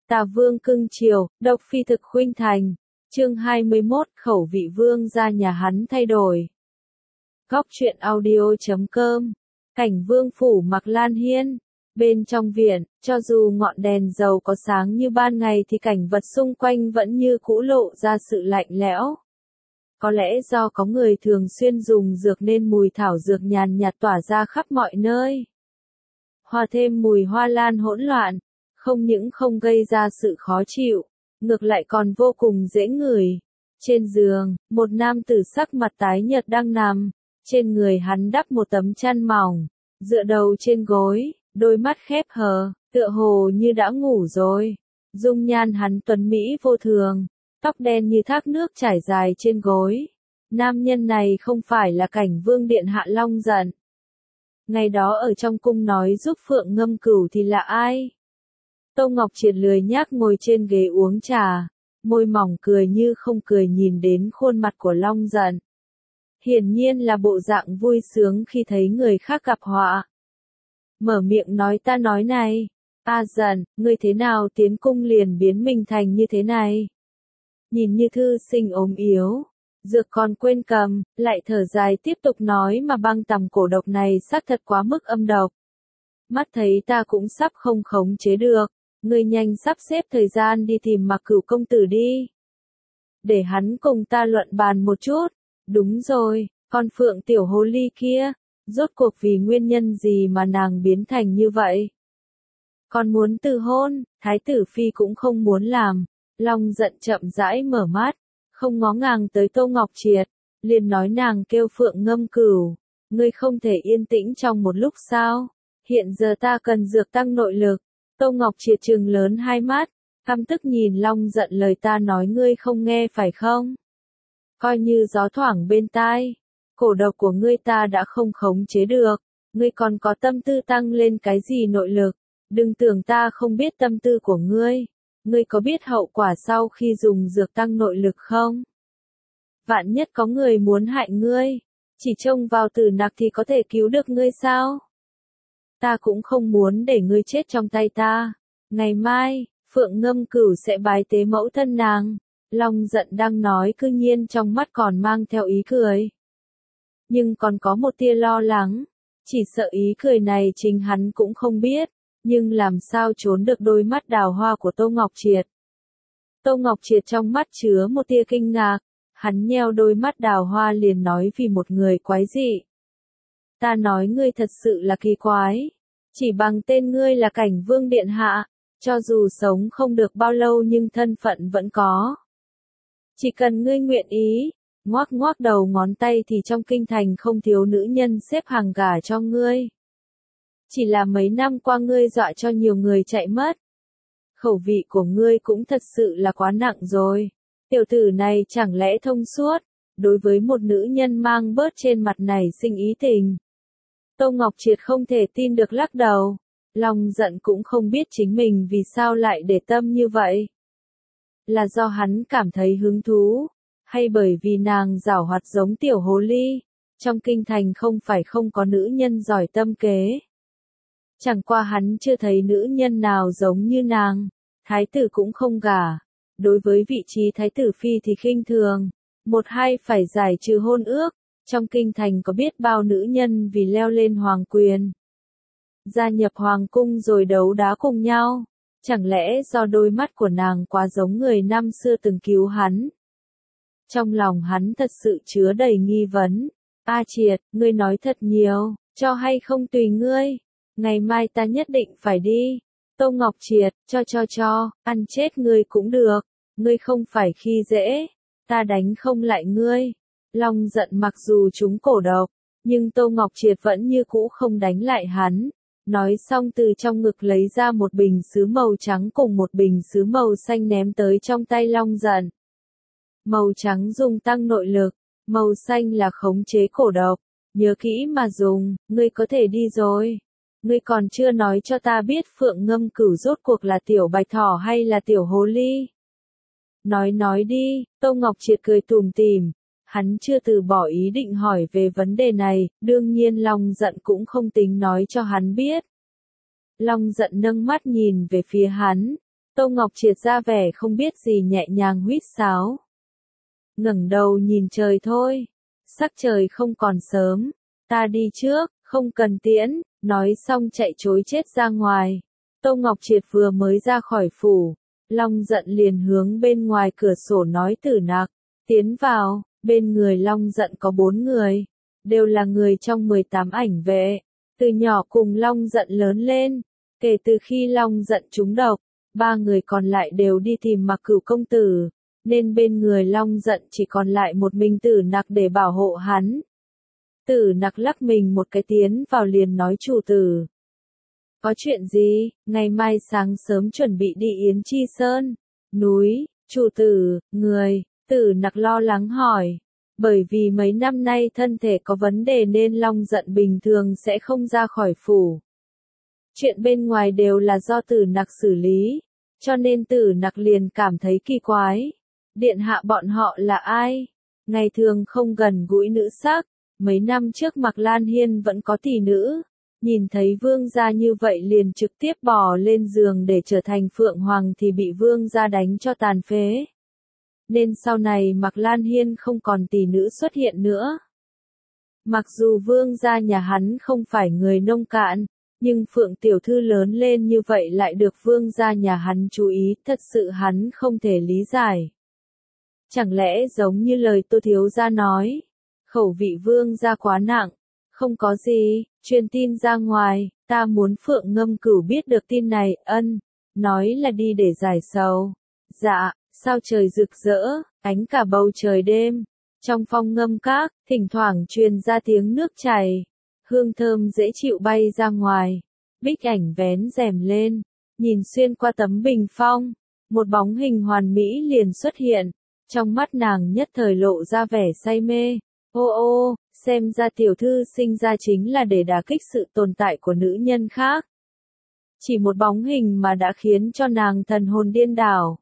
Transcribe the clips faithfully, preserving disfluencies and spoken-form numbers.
Tà Vương cưng chiều, độc phi thực khuynh thành. Chương hai mươi mốt, khẩu vị vương ra nhà hắn thay đổi. Góc truyện audio chấm com. Cảnh vương phủ mặc lan hiên. Bên trong viện, cho dù ngọn đèn dầu có sáng như ban ngày thì cảnh vật xung quanh vẫn như cũ lộ ra sự lạnh lẽo. Có lẽ do có người thường xuyên dùng dược nên mùi thảo dược nhàn nhạt tỏa ra khắp mọi nơi. Hòa thêm mùi hoa lan hỗn loạn, không những không gây ra sự khó chịu, ngược lại còn vô cùng dễ ngửi. Trên giường, một nam tử sắc mặt tái nhợt đang nằm, trên người hắn đắp một tấm chăn mỏng, dựa đầu trên gối, đôi mắt khép hờ, tựa hồ như đã ngủ rồi. Dung nhan hắn tuấn mỹ vô thường, tóc đen như thác nước trải dài trên gối. Nam nhân này không phải là Cảnh Vương điện hạ Long Giận. Ngày đó ở trong cung nói giúp Phượng Ngâm Cửu thì là ai? Tô Ngọc Triệt lười nhác ngồi trên ghế uống trà, môi mỏng cười như không cười nhìn đến khuôn mặt của Long Giận. Hiển nhiên là bộ dạng vui sướng khi thấy người khác gặp họa. Mở miệng nói ta nói này, A Giận, ngươi thế nào tiến cung liền biến mình thành như thế này? Nhìn như thư sinh ốm yếu, dược còn quên cầm, lại thở dài tiếp tục nói mà băng tầm cổ độc này xác thật quá mức âm độc. Mắt thấy ta cũng sắp không khống chế được, ngươi nhanh sắp xếp thời gian đi tìm Mặc Cửu công tử đi. Để hắn cùng ta luận bàn một chút. Đúng rồi, con Phượng tiểu hồ ly kia, rốt cuộc vì nguyên nhân gì mà nàng biến thành như vậy? Còn muốn từ hôn, Thái tử phi cũng không muốn làm. Long Giận chậm rãi mở mắt, không ngó ngàng tới Tô Ngọc Triệt, liền nói nàng kêu Phượng Ngâm Cửu, ngươi không thể yên tĩnh trong một lúc sao? Hiện giờ ta cần dược tăng nội lực. Tô Ngọc Triệt trừng lớn hai mắt, căm tức nhìn Long Giận lời ta nói ngươi không nghe phải không? Coi như gió thoảng bên tai, cổ độc của ngươi ta đã không khống chế được, ngươi còn có tâm tư tăng lên cái gì nội lực? Đừng tưởng ta không biết tâm tư của ngươi. Ngươi có biết hậu quả sau khi dùng dược tăng nội lực không? Vạn nhất có người muốn hại ngươi, chỉ trông vào Tử Nặc thì có thể cứu được ngươi sao? Ta cũng không muốn để ngươi chết trong tay ta. Ngày mai, Phượng Ngâm Cửu sẽ bái tế mẫu thân nàng. Long Giận đang nói cư nhiên trong mắt còn mang theo ý cười. Nhưng còn có một tia lo lắng, chỉ sợ ý cười này chính hắn cũng không biết. Nhưng làm sao trốn được đôi mắt đào hoa của Tô Ngọc Triệt. Tô Ngọc Triệt trong mắt chứa một tia kinh ngạc, hắn nheo đôi mắt đào hoa liền nói vì một người quái dị. Ta nói ngươi thật sự là kỳ quái, chỉ bằng tên ngươi là Cảnh Vương điện hạ, cho dù sống không được bao lâu nhưng thân phận vẫn có. Chỉ cần ngươi nguyện ý, ngoác ngoác đầu ngón tay thì trong kinh thành không thiếu nữ nhân xếp hàng gả cho ngươi. Chỉ là mấy năm qua ngươi dọa cho nhiều người chạy mất. Khẩu vị của ngươi cũng thật sự là quá nặng rồi. Tiểu tử này chẳng lẽ thông suốt, đối với một nữ nhân mang bớt trên mặt này sinh ý tình. Tô Ngọc Triệt không thể tin được lắc đầu. Long Giận cũng không biết chính mình vì sao lại để tâm như vậy. Là do hắn cảm thấy hứng thú, hay bởi vì nàng giảo hoạt giống tiểu hồ ly. Trong kinh thành không phải không có nữ nhân giỏi tâm kế. Chẳng qua hắn chưa thấy nữ nhân nào giống như nàng, thái tử cũng không gả. Đối với vị trí thái tử phi thì khinh thường, một hai phải giải trừ hôn ước, trong kinh thành có biết bao nữ nhân vì leo lên hoàng quyền. Gia nhập hoàng cung rồi đấu đá cùng nhau, chẳng lẽ do đôi mắt của nàng quá giống người năm xưa từng cứu hắn. Trong lòng hắn thật sự chứa đầy nghi vấn, A Triệt, ngươi nói thật nhiều, cho hay không tùy ngươi. Ngày mai ta nhất định phải đi. Tô Ngọc Triệt, cho cho cho, ăn chết ngươi cũng được. Ngươi không phải khi dễ, ta đánh không lại ngươi. Long Giận mặc dù trúng cổ độc, nhưng Tô Ngọc Triệt vẫn như cũ không đánh lại hắn. Nói xong từ trong ngực lấy ra một bình sứ màu trắng cùng một bình sứ màu xanh ném tới trong tay Long Giận. Màu trắng dùng tăng nội lực, màu xanh là khống chế cổ độc. Nhớ kỹ mà dùng, ngươi có thể đi rồi. Ngươi còn chưa nói cho ta biết Phượng Ngâm Cửu rốt cuộc là tiểu bạch thỏ hay là tiểu hồ ly. Nói nói đi, Tô Ngọc Triệt cười tủm tỉm, hắn chưa từ bỏ ý định hỏi về vấn đề này, đương nhiên Long Giận cũng không tính nói cho hắn biết. Long Giận nâng mắt nhìn về phía hắn, Tô Ngọc Triệt ra vẻ không biết gì nhẹ nhàng huýt sáo. Ngẩng đầu nhìn trời thôi. Sắc trời không còn sớm. Ta đi trước, không cần tiễn, nói xong chạy trối chết ra ngoài. Tô Ngọc Triệt vừa mới ra khỏi phủ, Long Giận liền hướng bên ngoài cửa sổ nói Tử Nặc, tiến vào, bên người Long Giận có bốn người, đều là người trong mười tám ảnh vệ, từ nhỏ cùng Long Giận lớn lên, kể từ khi Long Giận trúng độc, ba người còn lại đều đi tìm Mặc Cửu công tử, nên bên người Long Giận chỉ còn lại một mình Tử Nặc để bảo hộ hắn. Tử Nặc lắc mình một cái tiến vào liền nói chủ tử. Có chuyện gì, ngày mai sáng sớm chuẩn bị đi Yến Chi Sơn, núi, chủ tử, người, Tử Nặc lo lắng hỏi. Bởi vì mấy năm nay thân thể có vấn đề nên Long Giận bình thường sẽ không ra khỏi phủ. Chuyện bên ngoài đều là do Tử Nặc xử lý, cho nên Tử Nặc liền cảm thấy kỳ quái. Điện hạ bọn họ là ai? Ngày thường không gần gũi nữ sắc, mấy năm trước Mạc Lan Hiên vẫn có tỷ nữ. Nhìn thấy vương gia như vậy liền trực tiếp bò lên giường để trở thành phượng hoàng thì bị vương gia đánh cho tàn phế. Nên sau này Mạc Lan Hiên không còn tỷ nữ xuất hiện nữa. Mặc dù vương gia nhà hắn không phải người nông cạn, nhưng Phượng tiểu thư lớn lên như vậy lại được vương gia nhà hắn chú ý, thật sự hắn không thể lý giải. Chẳng lẽ giống như lời Tô thiếu gia nói, khẩu vị vương gia quá nặng, không có gì, truyền tin ra ngoài, ta muốn Phượng Ngâm Cửu biết được tin này, ân, nói là đi để giải sầu. Dạ, sao trời rực rỡ, ánh cả bầu trời đêm, trong phong ngâm các, thỉnh thoảng truyền ra tiếng nước chảy, hương thơm dễ chịu bay ra ngoài. Bích Ảnh vén rèm lên, nhìn xuyên qua tấm bình phong, một bóng hình hoàn mỹ liền xuất hiện, trong mắt nàng nhất thời lộ ra vẻ say mê. Ô ô, xem ra tiểu thư sinh ra chính là để đả kích sự tồn tại của nữ nhân khác. Chỉ một bóng hình mà đã khiến cho nàng thần hồn điên đảo.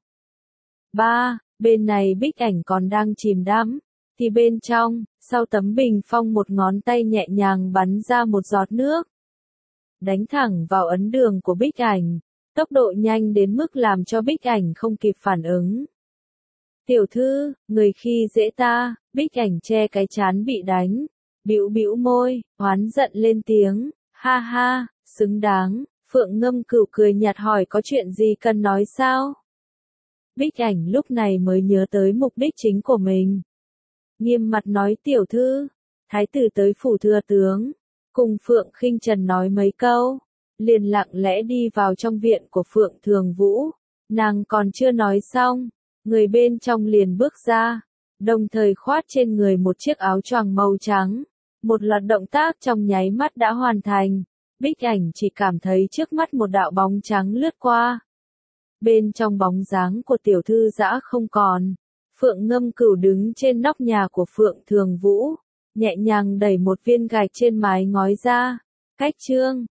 Ba, bên này Bích Ảnh còn đang chìm đắm, thì bên trong, sau tấm bình phong một ngón tay nhẹ nhàng bắn ra một giọt nước. Đánh thẳng vào ấn đường của Bích Ảnh, tốc độ nhanh đến mức làm cho Bích Ảnh không kịp phản ứng. Tiểu thư, người khi dễ ta, Bích Ảnh che cái trán bị đánh, bĩu bĩu môi, oán giận lên tiếng, ha ha, xứng đáng. Phượng Ngâm Cửu cười nhạt hỏi có chuyện gì cần nói sao? Bích Ảnh lúc này mới nhớ tới mục đích chính của mình. Nghiêm mặt nói tiểu thư, thái tử tới phủ thừa tướng, cùng Phượng Khinh Trần nói mấy câu, liền lặng lẽ đi vào trong viện của Phượng Thường Vũ, nàng còn chưa nói xong, người bên trong liền bước ra, đồng thời khoát trên người một chiếc áo choàng màu trắng, một loạt động tác trong nháy mắt đã hoàn thành. Bích Ảnh chỉ cảm thấy trước mắt một đạo bóng trắng lướt qua. Bên trong bóng dáng của tiểu thư dã không còn. Phượng Ngâm Cửu đứng trên nóc nhà của Phượng Thường Vũ, nhẹ nhàng đẩy một viên gạch trên mái ngói ra. Cách trương,